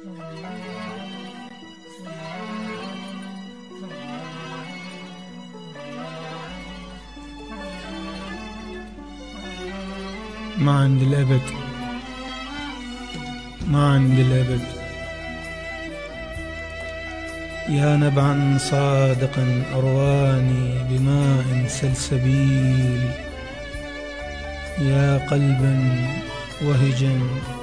ما عند الأبد، ما عند الأبد. يا نبعا صادقا أرواني بماء سلسبيل، يا قلبا وهجا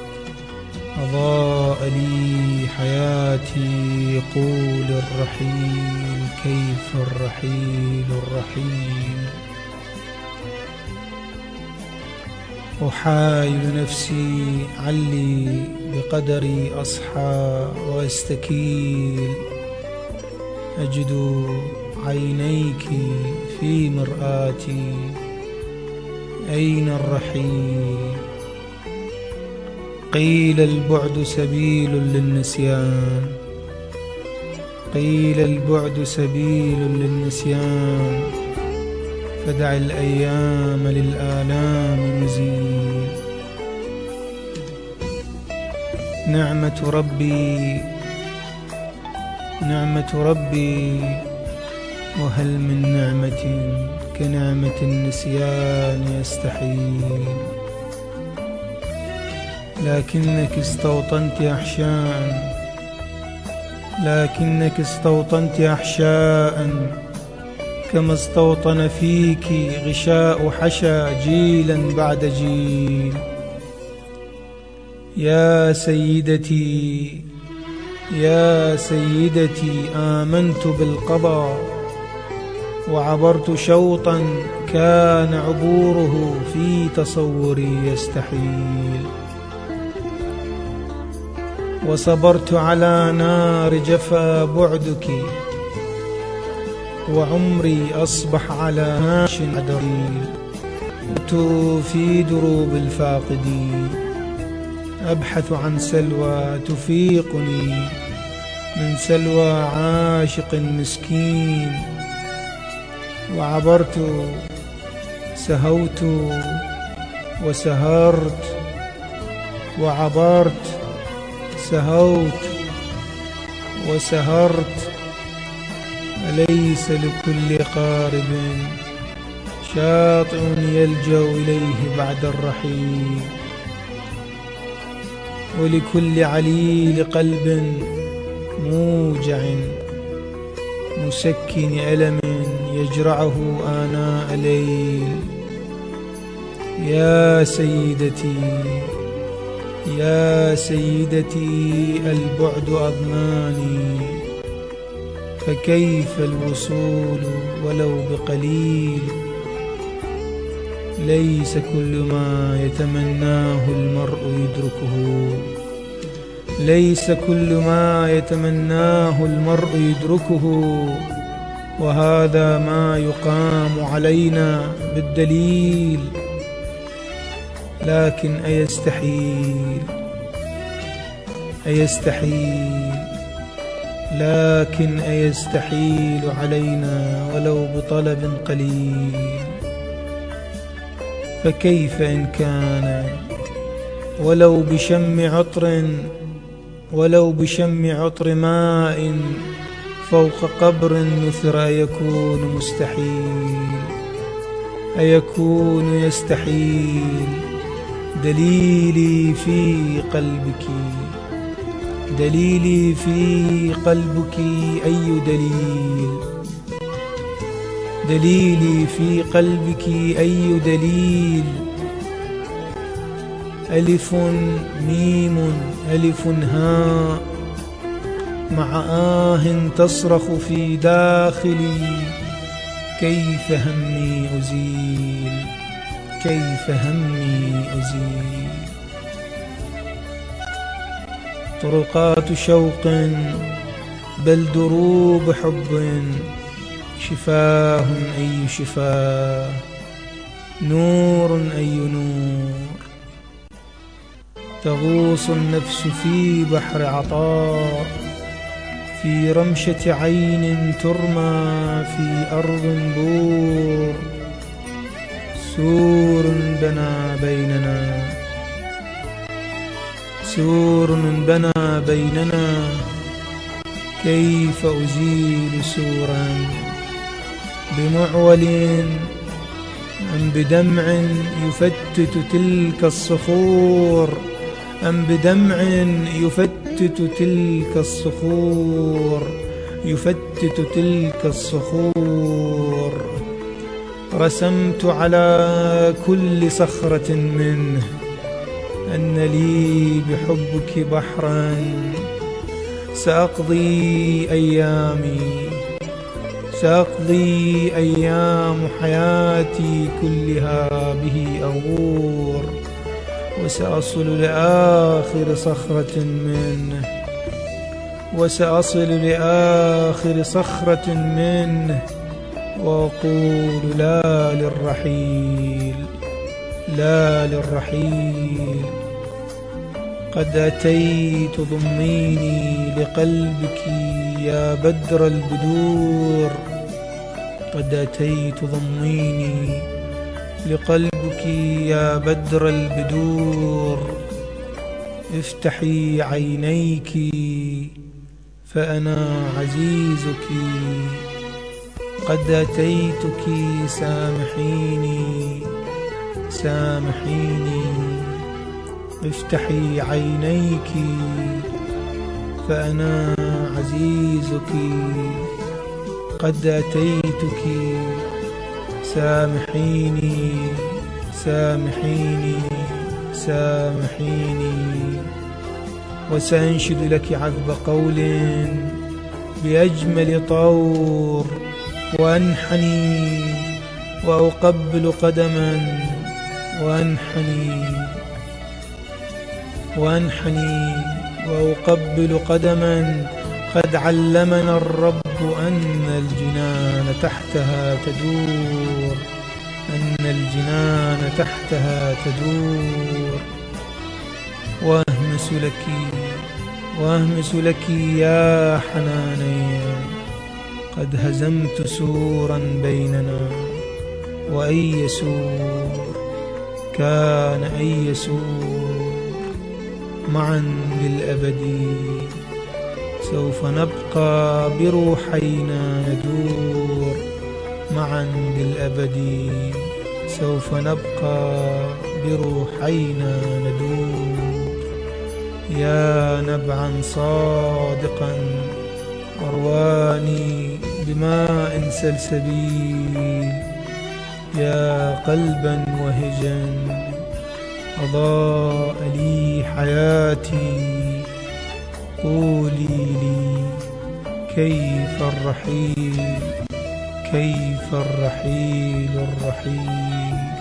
أضاء لي حياتي، قول الرحيل كيف الرحيل الرحيل. أحايل نفسي علي بقدري أصحى وأستكيل، أجد عينيك في مرآتي، أين الرحيل؟ قيل البعد سبيل للنسيان، قيل البعد سبيل للنسيان، فدع الأيام للآلام مزيل. نعمة ربي نعمة ربي، وهل من نعمة كنعمة النسيان يستحيل. لكنك استوطنت أحشاء، لكنك استوطنت أحشاء، كما استوطن فيك غشاء حشا جيلا بعد جيل. يا سيدتي يا سيدتي، آمنت بالقضاء وعبرت شوطا كان عبوره في تصوري يستحيل، وصبرت على نار جفا بعدك، وعمري أصبح على هاش عدريل. كنت في دروب الفاقدين أبحث عن سلوى تفيقني من سلوى عاشق مسكين، وعبرت سهوت وسهرت، وعبرت سهوت وسهرت. أليس لكل قارب شاطئ يلجأ إليه بعد الرحيل، ولكل عليل قلب موجع مسكن ألم يجرعه آناء الليل. يا سيدتي يا سيدتي، البعد أضناني، فكيف الوصول ولو بقليل. ليس كل ما يتمناه المرء يدركه، ليس كل ما يتمناه المرء يدركه، وهذا ما يقام علينا بالدليل. لكن أيستحيل لكن أيستحيل علينا ولو بطلب قليل. فكيف إن كان ولو بشم عطر ماء فوق قبر نثر، أيكون مستحيل؟ أيكون يستحيل؟ دليلي في قلبك، دليلي في قلبك أي دليل؟ دليلي في قلبك أي دليل؟ ألف ميم ألف هاء مع تصرخ في داخلي، كيف همي أزيل؟ كيف همي أزيل؟ طرقات شوق بل دروب حب، شفاه أي شفاه، نور أي نور. تغوص النفس في بحر عطاء، في رمشة عين ترمى في أرض بور. سور بنى بيننا، سور بنى بيننا، كيف أزيل سورا؟ بمعول أم بدمع يفتت تلك الصخور؟ أم بدمع يفتت تلك الصخور؟ يفتت تلك الصخور. رسمت على كل صخرة منه أن لي بحبك بحرا، سأقضي أيام حياتي كلها به أغور، وسأصل لآخر صخرة منه وأقول لا للرحيل. قد أتيت ضميني لقلبك يا بدر البدور، قد أتيت ضميني لقلبك يا بدر البدور. افتحي عينيك فأنا عزيزك، قد أتيتك سامحيني. افتحي عينيك فأنا عزيزك، قد أتيتك سامحيني. وسأنشد لك عذب قول بأجمل طور، وأنحني وأقبل قدما، وأقبل قدما قد علمنا الرب أن الجنان تحتها تدور، وأهمس لك يا حناني، قد هزمت سورا بيننا، وأي سور كان أي سور، معا للأبد سوف نبقى بروحينا ندور، معا للأبد سوف نبقى بروحينا ندور. يا نبعا صادقا أرواني بماء سلسبيل، يا قلبا وهجا أضاء لي حياتي، قولي لي كيف الرحيل الرحيل.